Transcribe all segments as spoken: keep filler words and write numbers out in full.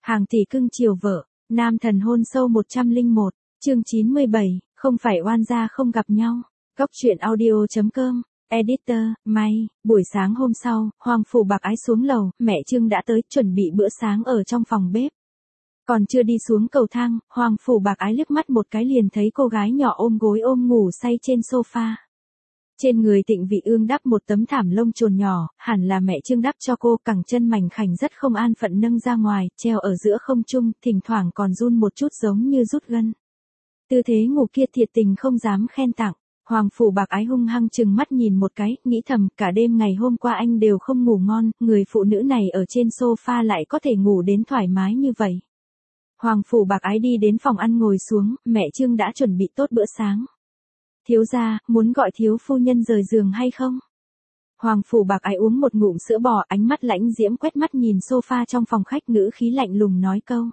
Hàng tỷ cưng chiều vợ, nam thần hôn sâu một trăm lẻ một, chương chín mươi bảy, không phải oan gia không gặp nhau. Góc truyện audio chấm com, editor, May, buổi sáng hôm sau, Hoàng Phủ Bạc Ái xuống lầu, mẹ Trương đã tới, chuẩn bị bữa sáng ở trong phòng bếp. Còn chưa đi xuống cầu thang, Hoàng Phủ Bạc Ái liếc mắt một cái liền thấy cô gái nhỏ ôm gối ôm ngủ say trên sofa. Trên người Tịnh Vị Ương đắp một tấm thảm lông chồn nhỏ, hẳn là mẹ Trương đắp cho cô, cẳng chân mảnh khảnh rất không an phận nâng ra ngoài, treo ở giữa không trung, thỉnh thoảng còn run một chút giống như rút gân. Tư thế ngủ kia thiệt tình không dám khen tặng. Hoàng Phủ Bạc Ái hung hăng chừng mắt nhìn một cái, nghĩ thầm, cả đêm ngày hôm qua anh đều không ngủ ngon, người phụ nữ này ở trên sofa lại có thể ngủ đến thoải mái như vậy. Hoàng Phủ Bạc Ái đi đến phòng ăn ngồi xuống, mẹ Trương đã chuẩn bị tốt bữa sáng. Thiếu gia, muốn gọi thiếu phu nhân rời giường hay không? Hoàng Phủ Bạc Ái uống một ngụm sữa bò, ánh mắt lãnh diễm quét mắt nhìn sofa trong phòng khách, ngữ khí lạnh lùng nói câu.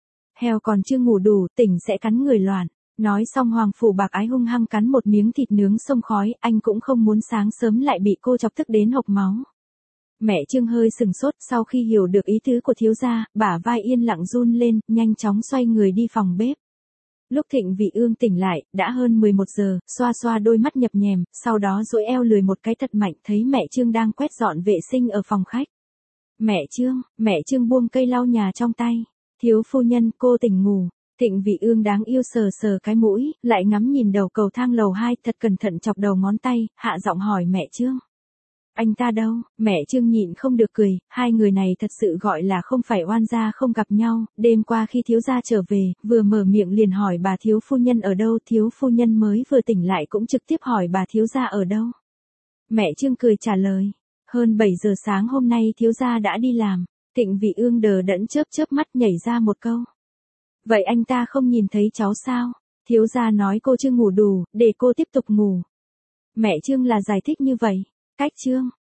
Heo còn chưa ngủ đủ, tỉnh sẽ cắn người loạn. Nói xong Hoàng Phủ Bạc Ái hung hăng cắn một miếng thịt nướng xông khói, anh cũng không muốn sáng sớm lại bị cô chọc tức đến hộc máu. Mẹ Trương hơi sừng sốt, sau khi hiểu được ý tứ của thiếu gia, bả vai yên lặng run lên, nhanh chóng xoay người đi phòng bếp. Lúc Thịnh Vị Ương tỉnh lại, đã hơn mười một giờ, xoa xoa đôi mắt nhập nhèm, sau đó duỗi eo lười một cái thật mạnh, thấy mẹ Trương đang quét dọn vệ sinh ở phòng khách. Mẹ Trương, mẹ Trương buông cây lau nhà trong tay. Thiếu phu nhân, cô tỉnh ngủ. Thịnh Vị Ương đáng yêu sờ sờ cái mũi, lại ngắm nhìn đầu cầu thang lầu hai, thật cẩn thận chọc đầu ngón tay, hạ giọng hỏi mẹ Trương. Anh ta đâu? Mẹ Trương nhịn không được cười, hai người này thật sự gọi là không phải oan gia không gặp nhau, đêm qua khi thiếu gia trở về, vừa mở miệng liền hỏi bà thiếu phu nhân ở đâu, thiếu phu nhân mới vừa tỉnh lại cũng trực tiếp hỏi bà thiếu gia ở đâu. Mẹ Trương cười trả lời, hơn bảy giờ sáng hôm nay thiếu gia đã đi làm. Thịnh Vị Ương đờ đẫn chớp chớp mắt nhảy ra một câu. Vậy anh ta không nhìn thấy cháu sao? Thiếu gia nói cô chưa ngủ đủ, để cô tiếp tục ngủ. Mẹ Trương là giải thích như vậy. Cách Trương,